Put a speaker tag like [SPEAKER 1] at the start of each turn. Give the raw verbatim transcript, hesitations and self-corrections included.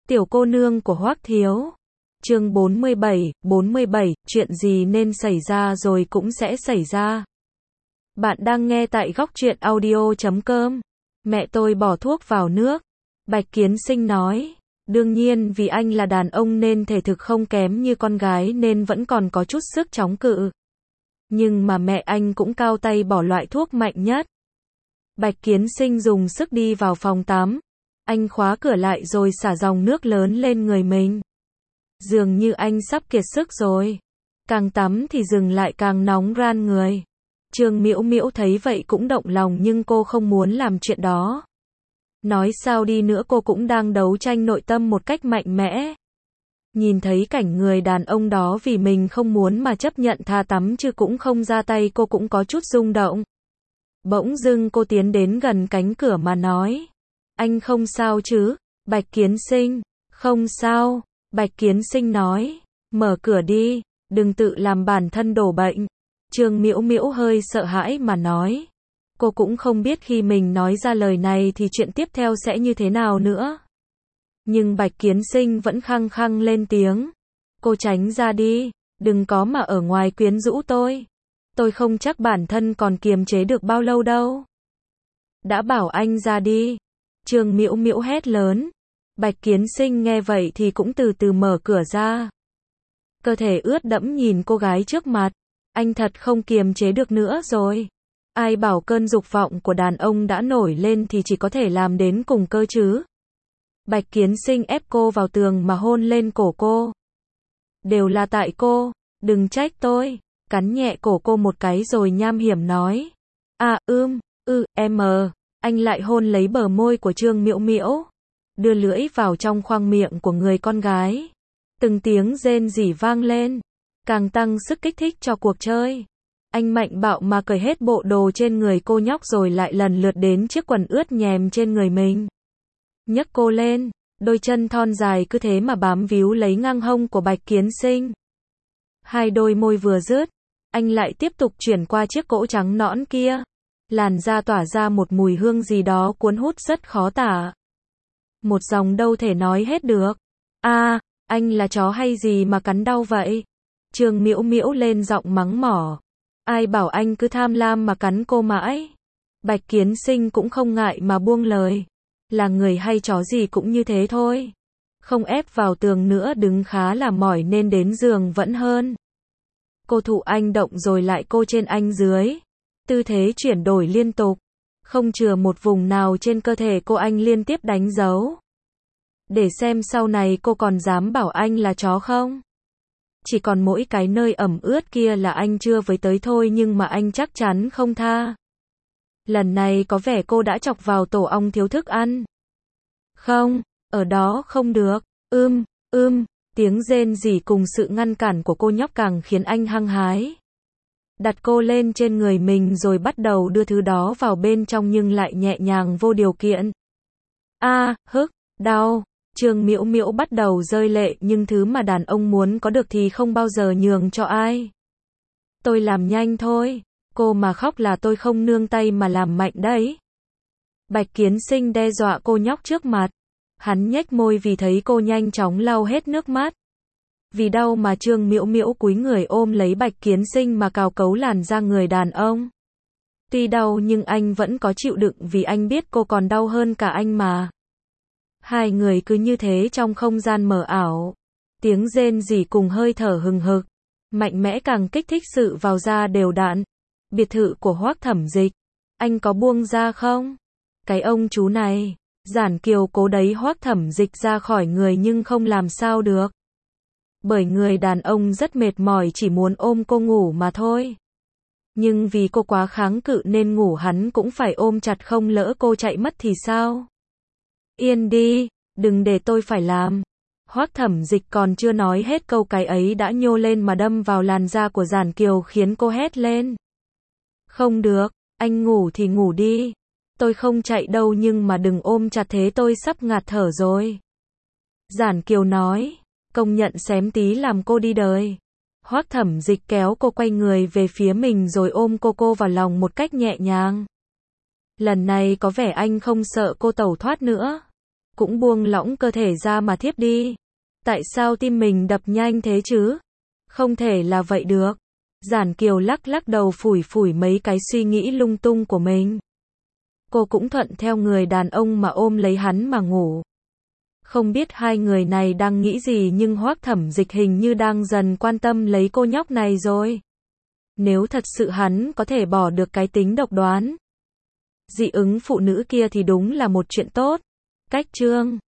[SPEAKER 1] Tiểu cô nương của Hoắc Thiếu. Chương bốn mươi bảy, bốn mươi bảy, chuyện gì nên xảy ra rồi cũng sẽ xảy ra. Bạn đang nghe tại góc truyện audio chấm com. Mẹ tôi bỏ thuốc vào nước. Bạch Kiến Sinh nói. Đương nhiên vì anh là đàn ông nên thể thực không kém như con gái nên vẫn còn có chút sức chống cự. Nhưng mà mẹ anh cũng cao tay bỏ loại thuốc mạnh nhất. Bạch Kiến Sinh dùng sức đi vào phòng tắm. Anh khóa cửa lại rồi xả dòng nước lớn lên người mình. Dường như anh sắp kiệt sức rồi. Càng tắm thì dừng lại càng nóng ran người. Trương Miễu Miễu thấy vậy cũng động lòng nhưng cô không muốn làm chuyện đó. Nói sao đi nữa cô cũng đang đấu tranh nội tâm một cách mạnh mẽ. Nhìn thấy cảnh người đàn ông đó vì mình không muốn mà chấp nhận tha tắm chứ cũng không ra tay, cô cũng có chút rung động. Bỗng dưng cô tiến đến gần cánh cửa mà nói. Anh không sao chứ? Bạch Kiến Sinh. Không sao. Bạch Kiến Sinh nói. Mở cửa đi, đừng tự làm bản thân đổ bệnh. Trương Miễu Miễu hơi sợ hãi mà nói. Cô cũng không biết khi mình nói ra lời này thì chuyện tiếp theo sẽ như thế nào nữa. Nhưng Bạch Kiến Sinh vẫn khăng khăng lên tiếng. Cô tránh ra đi, đừng có mà ở ngoài quyến rũ tôi. Tôi không chắc bản thân còn kiềm chế được bao lâu đâu. Đã bảo anh ra đi. Trương Miễu Miễu hét lớn. Bạch Kiến Sinh nghe vậy thì cũng từ từ mở cửa ra. Cơ thể ướt đẫm nhìn cô gái trước mặt. Anh thật không kiềm chế được nữa rồi. Ai bảo cơn dục vọng của đàn ông đã nổi lên thì chỉ có thể làm đến cùng cơ chứ. Bạch Kiến Sinh ép cô vào tường mà hôn lên cổ cô. Đều là tại cô, đừng trách tôi. Cắn nhẹ cổ cô một cái rồi nham hiểm nói. À ưm, ư, em mờ. Anh lại hôn lấy bờ môi của Trương Miễu Miễu. Đưa lưỡi vào trong khoang miệng của người con gái. Từng tiếng rên rỉ vang lên. Càng tăng sức kích thích cho cuộc chơi. Anh mạnh bạo mà cởi hết bộ đồ trên người cô nhóc rồi lại lần lượt đến chiếc quần ướt nhèm trên người mình. Nhấc cô lên, đôi chân thon dài cứ thế mà bám víu lấy ngang hông của Bạch Kiến Sinh. Hai đôi môi vừa dứt, anh lại tiếp tục chuyển qua chiếc cỗ trắng nõn kia. Làn da tỏa ra một mùi hương gì đó cuốn hút rất khó tả. Một dòng đâu thể nói hết được. A, à, anh là chó hay gì mà cắn đau vậy? Trương Miễu Miễu lên giọng mắng mỏ. Ai bảo anh cứ tham lam mà cắn cô mãi? Bạch Kiến Sinh cũng không ngại mà buông lời. Là người hay chó gì cũng như thế thôi. Không ép vào tường nữa đứng khá là mỏi nên đến giường vẫn hơn. Cô thụ anh động rồi lại cô trên anh dưới. Tư thế chuyển đổi liên tục. Không chừa một vùng nào trên cơ thể cô anh liên tiếp đánh dấu. Để xem sau này cô còn dám bảo anh là chó không? Chỉ còn mỗi cái nơi ẩm ướt kia là anh chưa với tới thôi nhưng mà anh chắc chắn không tha. Lần này có vẻ cô đã chọc vào tổ ong thiếu thức ăn. Không, ở đó không được. Ưm, ưm, tiếng rên rỉ cùng sự ngăn cản của cô nhóc càng khiến anh hăng hái. Đặt cô lên trên người mình rồi bắt đầu đưa thứ đó vào bên trong nhưng lại nhẹ nhàng vô điều kiện. A, à, hức, đau. Trương Miễu Miễu bắt đầu rơi lệ nhưng thứ mà đàn ông muốn có được thì không bao giờ nhường cho ai. Tôi làm nhanh thôi. Cô mà khóc là tôi không nương tay mà làm mạnh đấy. Bạch Kiến Sinh đe dọa cô nhóc trước mặt. Hắn nhếch môi vì thấy cô nhanh chóng lau hết nước mắt. Vì đau mà Trương Miễu Miễu cúi người ôm lấy Bạch Kiến Sinh mà cào cấu làn da người đàn ông. Tuy đau nhưng anh vẫn có chịu đựng vì anh biết cô còn đau hơn cả anh mà. Hai người cứ như thế trong không gian mờ ảo. Tiếng rên rỉ cùng hơi thở hừng hực. Mạnh mẽ càng kích thích sự vào da đều đặn. Biệt thự của Hoắc Thẩm Dịch. Anh có buông ra không? Cái ông chú này. Giản Kiều cố đẩy Hoắc Thẩm Dịch ra khỏi người nhưng không làm sao được. Bởi người đàn ông rất mệt mỏi chỉ muốn ôm cô ngủ mà thôi. Nhưng vì cô quá kháng cự nên ngủ hắn cũng phải ôm chặt không lỡ cô chạy mất thì sao? Yên đi, đừng để tôi phải làm. Hoắc Thẩm Dịch còn chưa nói hết câu cái ấy đã nhô lên mà đâm vào làn da của Giản Kiều khiến cô hét lên. Không được, anh ngủ thì ngủ đi. Tôi không chạy đâu nhưng mà đừng ôm chặt thế tôi sắp ngạt thở rồi. Giản Kiều nói, công nhận xém tí làm cô đi đời. Hoắc Thẩm Dịch kéo cô quay người về phía mình rồi ôm cô cô vào lòng một cách nhẹ nhàng. Lần này có vẻ anh không sợ cô tẩu thoát nữa. cũng buông lỏng cơ thể ra mà thiếp đi. Tại sao tim mình đập nhanh thế chứ? Không thể là vậy được. Giản Kiều lắc lắc đầu phủi phủi mấy cái suy nghĩ lung tung của mình. Cô cũng thuận theo người đàn ông mà ôm lấy hắn mà ngủ. Không biết hai người này đang nghĩ gì nhưng Hoắc Thẩm Dịch hình như đang dần quan tâm lấy cô nhóc này rồi. Nếu thật sự hắn có thể bỏ được cái tính độc đoán, dị ứng phụ nữ kia thì đúng là một chuyện tốt. Cách chương